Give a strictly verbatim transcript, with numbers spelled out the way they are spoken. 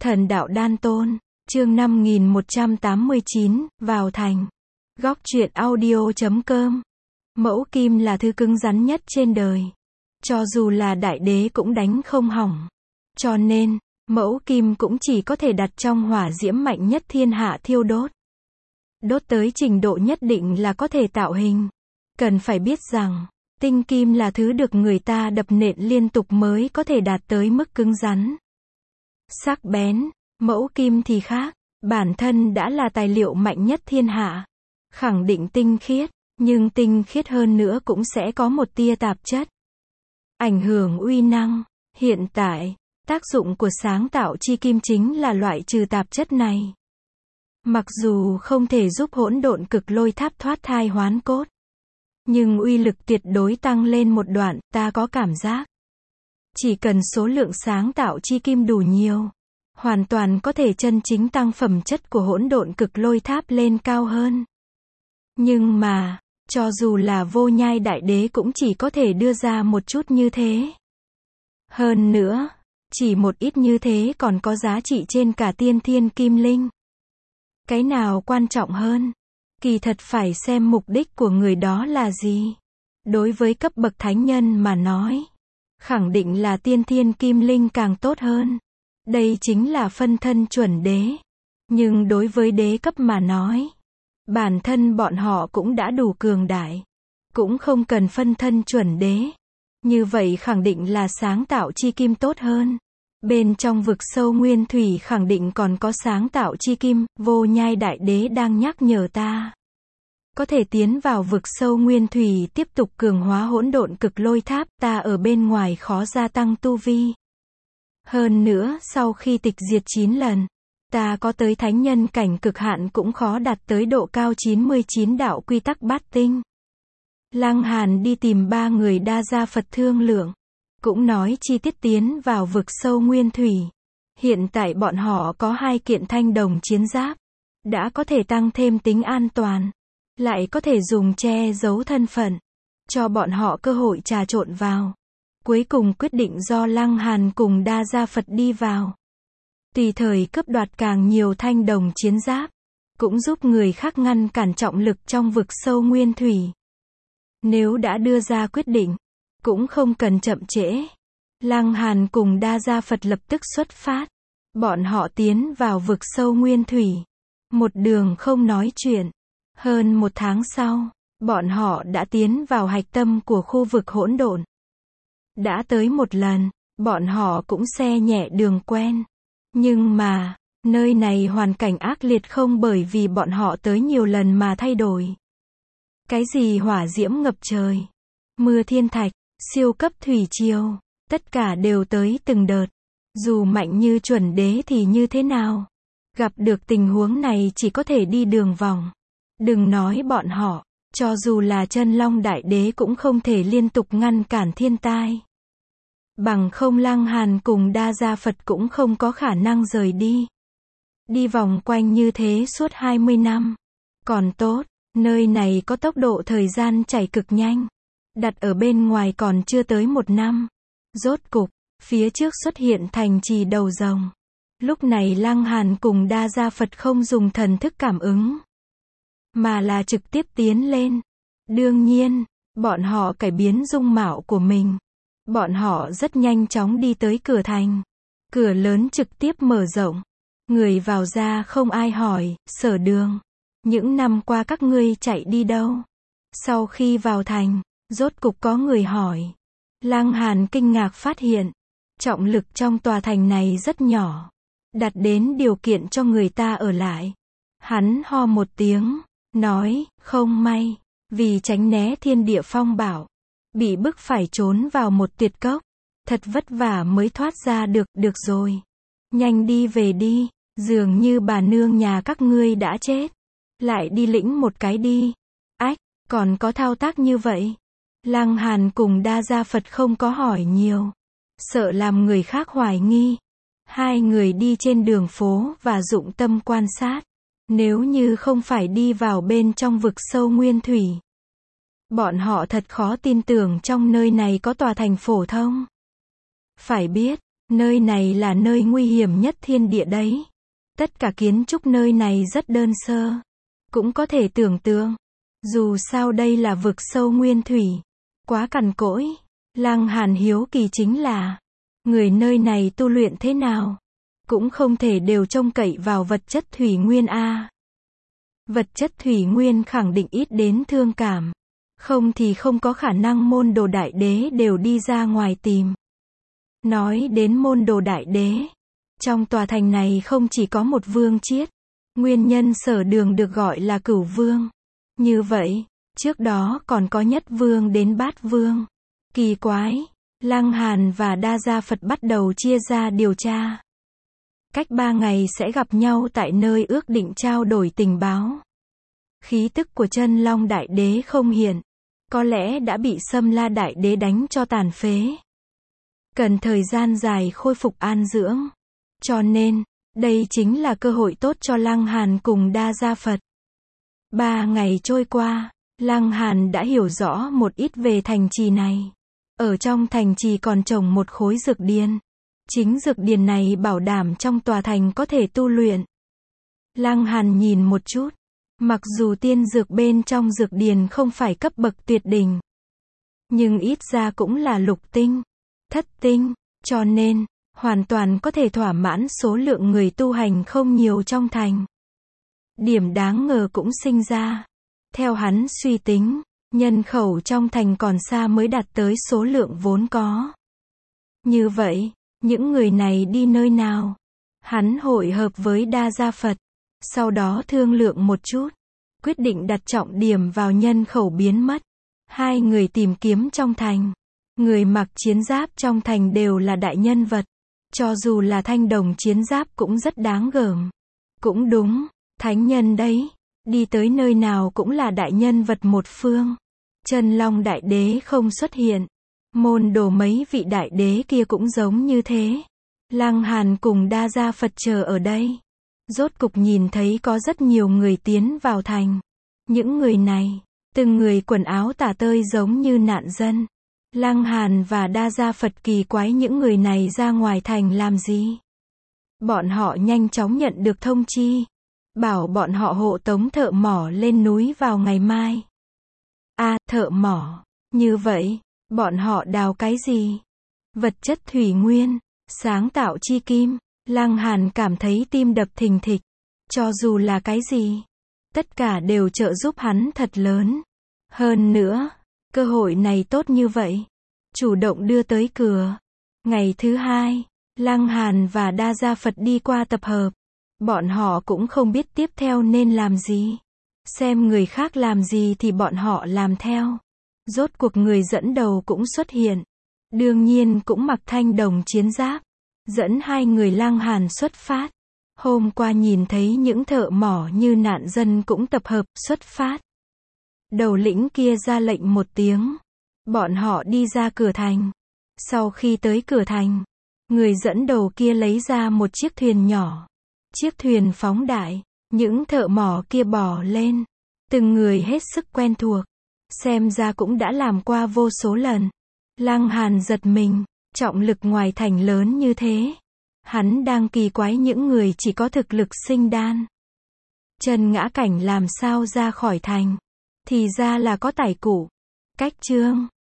Thần đạo đan tôn, chương năm nghìn một trăm tám mươi chín, vào thành. Góc truyện audio chấm com. Mẫu kim là thứ cứng rắn nhất trên đời. Cho dù là đại đế cũng đánh không hỏng. Cho nên, mẫu kim cũng chỉ có thể đặt trong hỏa diễm mạnh nhất thiên hạ thiêu đốt. Đốt tới trình độ nhất định là có thể tạo hình. Cần phải biết rằng, tinh kim là thứ được người ta đập nện liên tục mới có thể đạt tới mức cứng rắn. Sắc bén, mẫu kim thì khác, bản thân đã là tài liệu mạnh nhất thiên hạ. Khẳng định tinh khiết, nhưng tinh khiết hơn nữa cũng sẽ có một tia tạp chất. Ảnh hưởng uy năng, hiện tại, tác dụng của sáng tạo chi kim chính là loại trừ tạp chất này. Mặc dù không thể giúp hỗn độn cực lôi tháp thoát thai hoán cốt, nhưng uy lực tuyệt đối tăng lên một đoạn, ta có cảm giác. Chỉ cần số lượng sáng tạo chi kim đủ nhiều, hoàn toàn có thể chân chính tăng phẩm chất của hỗn độn cực lôi tháp lên cao hơn. Nhưng mà, cho dù là vô nhai đại đế cũng chỉ có thể đưa ra một chút như thế. Hơn nữa, chỉ một ít như thế còn có giá trị trên cả tiên thiên kim linh. Cái nào quan trọng hơn? Kỳ thật phải xem mục đích của người đó là gì. Đối với cấp bậc thánh nhân mà nói, khẳng định là tiên thiên kim linh càng tốt hơn. Đây chính là phân thân chuẩn đế. Nhưng đối với đế cấp mà nói, bản thân bọn họ cũng đã đủ cường đại. Cũng không cần phân thân chuẩn đế. Như vậy khẳng định là sáng tạo chi kim tốt hơn. Bên trong vực sâu nguyên thủy khẳng định còn có sáng tạo chi kim, vô nhai đại đế đang nhắc nhở ta. Có thể tiến vào vực sâu nguyên thủy tiếp tục cường hóa hỗn độn cực lôi tháp, ta ở bên ngoài khó gia tăng tu vi. Hơn nữa, sau khi tịch diệt chín lần, ta có tới thánh nhân cảnh cực hạn cũng khó đạt tới độ cao chín mươi chín đạo quy tắc bát tinh. Lăng Hàn đi tìm ba người đa gia Phật thương lượng, cũng nói chi tiết tiến vào vực sâu nguyên thủy. Hiện tại bọn họ có hai kiện thanh đồng chiến giáp, đã có thể tăng thêm tính an toàn, lại có thể dùng che giấu thân phận, cho bọn họ cơ hội trà trộn vào. Cuối cùng quyết định do Lăng Hàn cùng đa gia Phật đi vào. Tùy thời cướp đoạt càng nhiều thanh đồng chiến giáp, cũng giúp người khác ngăn cản trọng lực trong vực sâu nguyên thủy. Nếu đã đưa ra quyết định, cũng không cần chậm trễ. Lăng Hàn cùng đa gia Phật lập tức xuất phát. Bọn họ tiến vào vực sâu nguyên thủy. Một đường không nói chuyện. Hơn một tháng sau, bọn họ đã tiến vào hạch tâm của khu vực hỗn độn. Đã tới một lần, bọn họ cũng xe nhẹ đường quen. Nhưng mà, nơi này hoàn cảnh ác liệt không bởi vì bọn họ tới nhiều lần mà thay đổi. Cái gì hỏa diễm ngập trời, mưa thiên thạch, siêu cấp thủy triều, tất cả đều tới từng đợt. Dù mạnh như chuẩn đế thì như thế nào? Gặp được tình huống này chỉ có thể đi đường vòng. Đừng nói bọn họ, cho dù là chân long đại đế cũng không thể liên tục ngăn cản thiên tai. Bằng không Lăng Hàn cùng đa gia Phật cũng không có khả năng rời đi. Đi vòng quanh như thế suốt hai mươi năm. Còn tốt, nơi này có tốc độ thời gian chảy cực nhanh. Đặt ở bên ngoài còn chưa tới một năm. Rốt cục, phía trước xuất hiện thành trì đầu rồng. Lúc này Lăng Hàn cùng đa gia Phật không dùng thần thức cảm ứng, mà là trực tiếp tiến lên. Đương nhiên, bọn họ cải biến dung mạo của mình. Bọn họ rất nhanh chóng đi tới cửa thành. Cửa lớn trực tiếp mở rộng. Người vào ra không ai hỏi, Sở Đường, những năm qua các ngươi chạy đi đâu? Sau khi vào thành, rốt cục có người hỏi. Lăng Hàn kinh ngạc phát hiện, trọng lực trong tòa thành này rất nhỏ, đặt đến điều kiện cho người ta ở lại. Hắn ho một tiếng, nói, không may, vì tránh né thiên địa phong bảo, bị bức phải trốn vào một tuyệt cốc. Thật vất vả mới thoát ra được, được rồi. Nhanh đi về đi, dường như bà nương nhà các ngươi đã chết. Lại đi lĩnh một cái đi. Ách, còn có thao tác như vậy? Lăng Hàn cùng đa gia Phật không có hỏi nhiều, sợ làm người khác hoài nghi. Hai người đi trên đường phố và dụng tâm quan sát. Nếu như không phải đi vào bên trong vực sâu nguyên thủy, bọn họ thật khó tin tưởng trong nơi này có tòa thành phổ thông. Phải biết, Nơi này là nơi nguy hiểm nhất thiên địa đấy. Tất cả kiến trúc nơi này rất đơn sơ. Cũng có thể tưởng tượng. Dù sao đây là vực sâu nguyên thủy. Quá cằn cỗi. Lăng Hàn hiếu kỳ chính là, người nơi này tu luyện thế nào? Cũng không thể đều trông cậy vào vật chất thủy nguyên a. Vật chất thủy nguyên khẳng định ít đến thương cảm. Không thì không có khả năng môn đồ đại đế đều đi ra ngoài tìm. Nói đến môn đồ đại đế, trong tòa thành này không chỉ có một vương chiết. Nguyên nhân sở đường được gọi là cửu vương. Như vậy, trước đó còn có nhất vương đến bát vương. Kỳ quái, Lăng Hàn và Đa Gia Phật bắt đầu chia ra điều tra. Cách ba ngày sẽ gặp nhau tại nơi ước định trao đổi tình báo. Khí tức của chân long đại đế không hiện. Có lẽ đã bị Sâm La đại đế đánh cho tàn phế. Cần thời gian dài khôi phục an dưỡng. Cho nên, đây chính là cơ hội tốt cho Lăng Hàn cùng Đa Gia Phật. Ba ngày trôi qua, Lăng Hàn đã hiểu rõ một ít về thành trì này. Ở trong thành trì còn trồng một khối dược điền. Chính dược điền này bảo đảm trong tòa thành có thể tu luyện. Lăng Hàn nhìn một chút. Mặc dù tiên dược bên trong dược điền không phải cấp bậc tuyệt đỉnh, nhưng ít ra cũng là lục tinh, thất tinh, cho nên, hoàn toàn có thể thỏa mãn số lượng người tu hành không nhiều trong thành. Điểm đáng ngờ cũng sinh ra. Theo hắn suy tính, nhân khẩu trong thành còn xa mới đạt tới số lượng vốn có. Như vậy, những người này đi nơi nào? Hắn hội hợp với Đa Gia Phật, sau đó thương lượng một chút, quyết định đặt trọng điểm vào nhân khẩu biến mất. Hai người tìm kiếm trong thành. Người mặc chiến giáp trong thành đều là đại nhân vật. Cho dù là thanh đồng chiến giáp cũng rất đáng gờm. Cũng đúng, thánh nhân đấy. Đi tới nơi nào cũng là đại nhân vật một phương. Chân Long đại đế không xuất hiện. Môn đồ mấy vị đại đế kia cũng giống như thế. Lăng Hàn cùng Đa Gia Phật chờ ở đây. Rốt cục nhìn thấy có rất nhiều người tiến vào thành. Những người này, từng người quần áo tả tơi giống như nạn dân. Lăng Hàn và Đa Gia Phật kỳ quái những người này ra ngoài thành làm gì. Bọn họ nhanh chóng nhận được thông chi. Bảo bọn họ hộ tống thợ mỏ lên núi vào ngày mai. À, thợ mỏ. Như vậy, bọn họ đào cái gì? Vật chất thủy nguyên, sáng tạo chi kim. Lăng Hàn cảm thấy tim đập thình thịch. Cho dù là cái gì, tất cả đều trợ giúp hắn thật lớn. Hơn nữa, cơ hội này tốt như vậy. Chủ động đưa tới cửa. Ngày thứ hai, Lăng Hàn và Đa Gia Phật đi qua tập hợp. Bọn họ cũng không biết tiếp theo nên làm gì. Xem người khác làm gì thì bọn họ làm theo. Rốt cuộc người dẫn đầu cũng xuất hiện. Đương nhiên cũng mặc thanh đồng chiến giáp. Dẫn hai người Lăng Hàn xuất phát. Hôm qua nhìn thấy những thợ mỏ như nạn dân cũng tập hợp xuất phát. Đầu lĩnh kia ra lệnh một tiếng. Bọn họ đi ra cửa thành. Sau khi tới cửa thành, người dẫn đầu kia lấy ra một chiếc thuyền nhỏ. Chiếc thuyền phóng đại. Những thợ mỏ kia bò lên. Từng người hết sức quen thuộc. Xem ra cũng đã làm qua vô số lần. Lăng Hàn giật mình. Trọng lực ngoài thành lớn như thế. Hắn đang kỳ quái những người chỉ có thực lực sinh đan. Chân ngã cảnh làm sao ra khỏi thành. Thì ra là có tài cụ. Cách chương